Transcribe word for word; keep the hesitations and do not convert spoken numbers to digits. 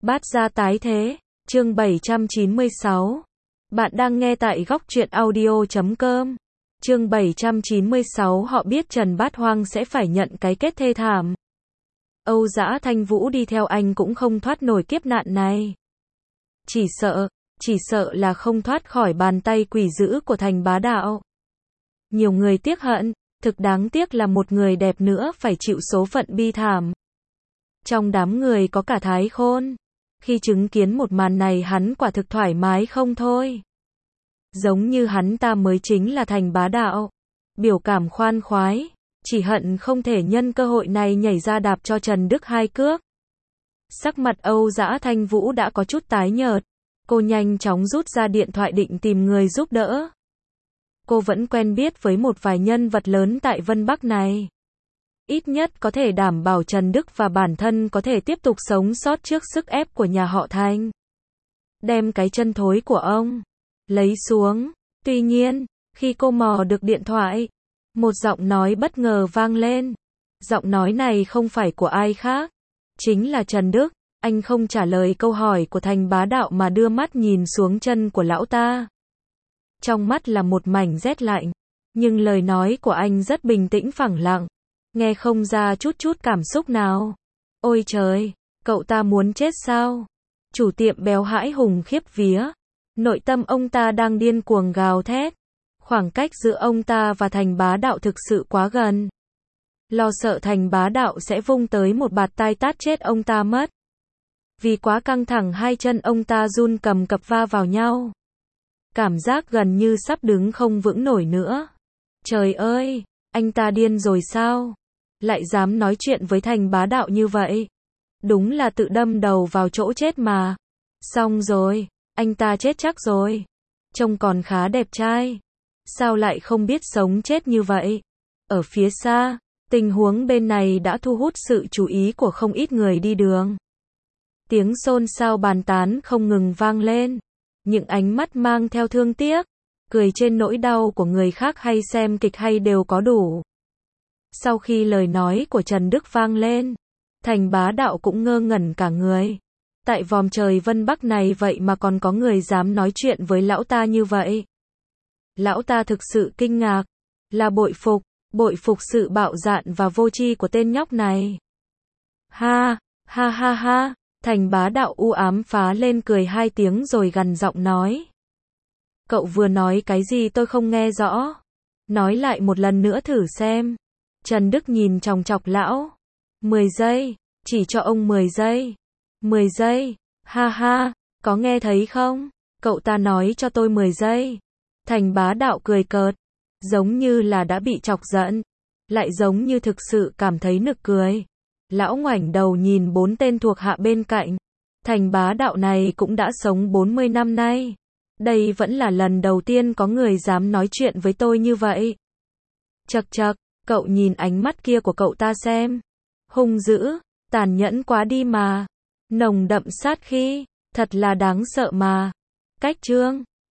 Bát gia tái thế, chương bảy trăm chín mươi sáu. Bạn đang nghe tại góc truyện audio chấm com. Chương bảy trăm chín mươi sáu họ biết Trần Bát Hoang sẽ phải nhận cái kết thê thảm. Âu Dã Thanh Vũ đi theo anh cũng không thoát nổi kiếp nạn này. Chỉ sợ, chỉ sợ là không thoát khỏi bàn tay quỷ dữ của Thành Bá Đạo. Nhiều người tiếc hận, thực đáng tiếc là một người đẹp nữa phải chịu số phận bi thảm. Trong đám người có cả Thái Khôn. Khi chứng kiến một màn này hắn quả thực thoải mái không thôi. Giống như hắn ta mới chính là Thành Bá Đạo. Biểu cảm khoan khoái, chỉ hận không thể nhân cơ hội này nhảy ra đạp cho Trần Đức hai cước. Sắc mặt Âu Dã Thanh Vũ đã có chút tái nhợt. Cô nhanh chóng rút ra điện thoại định tìm người giúp đỡ. Cô vẫn quen biết với một vài nhân vật lớn tại Vân Bắc này. Ít nhất có thể đảm bảo Trần Đức và bản thân có thể tiếp tục sống sót trước sức ép của nhà họ Thanh. Đem cái chân thối của ông lấy xuống. Tuy nhiên, khi cô mò được điện thoại, một giọng nói bất ngờ vang lên. Giọng nói này không phải của ai khác, chính là Trần Đức. Anh không trả lời câu hỏi của Thành Bá Đạo mà đưa mắt nhìn xuống chân của lão ta. Trong mắt là một mảnh rét lạnh, nhưng lời nói của anh rất bình tĩnh phẳng lặng, nghe không ra chút chút cảm xúc nào. Ôi trời, cậu ta muốn chết sao? Chủ tiệm béo hãi hùng khiếp vía. Nội tâm ông ta đang điên cuồng gào thét. Khoảng cách giữa ông ta và Thành Bá Đạo thực sự quá gần. Lo sợ Thành Bá Đạo sẽ vung tới một bạt tai tát chết ông ta mất. Vì quá căng thẳng hai chân ông ta run cầm cập va vào nhau. Cảm giác gần như sắp đứng không vững nổi nữa. Trời ơi, anh ta điên rồi sao? Lại dám nói chuyện với Thành Bá Đạo như vậy. Đúng là tự đâm đầu vào chỗ chết mà. Xong rồi, anh ta chết chắc rồi. Trông còn khá đẹp trai. Sao lại không biết sống chết như vậy? Ở phía xa, tình huống bên này đã thu hút sự chú ý của không ít người đi đường. Tiếng xôn xao bàn tán không ngừng vang lên. Những ánh mắt mang theo thương tiếc, cười trên nỗi đau của người khác hay xem kịch hay đều có đủ. Sau khi lời nói của Trần Đức vang lên, Thành Bá Đạo cũng ngơ ngẩn cả người. Tại vòm trời Vân Bắc này vậy mà còn có người dám nói chuyện với lão ta như vậy. Lão ta thực sự kinh ngạc, là bội phục, bội phục sự bạo dạn và vô tri của tên nhóc này. Ha, ha ha ha, Thành Bá Đạo u ám phá lên cười hai tiếng rồi gằn giọng nói. Cậu vừa nói cái gì tôi không nghe rõ. Nói lại một lần nữa thử xem. Trần Đức nhìn chòng chọc lão. mười giây, chỉ cho ông mười giây. mười giây, ha ha, có nghe thấy không? Cậu ta nói cho tôi mười giây. Thành Bá Đạo cười cợt, giống như là đã bị chọc giận, lại giống như thực sự cảm thấy nực cười. Lão ngoảnh đầu nhìn bốn tên thuộc hạ bên cạnh. Thành Bá Đạo này cũng đã sống bốn mươi năm nay. Đây vẫn là lần đầu tiên có người dám nói chuyện với tôi như vậy. Chậc chậc, cậu nhìn ánh mắt kia của cậu ta xem. Hung dữ, tàn nhẫn quá đi mà. Nồng đậm sát khí, thật là đáng sợ mà. Cách chương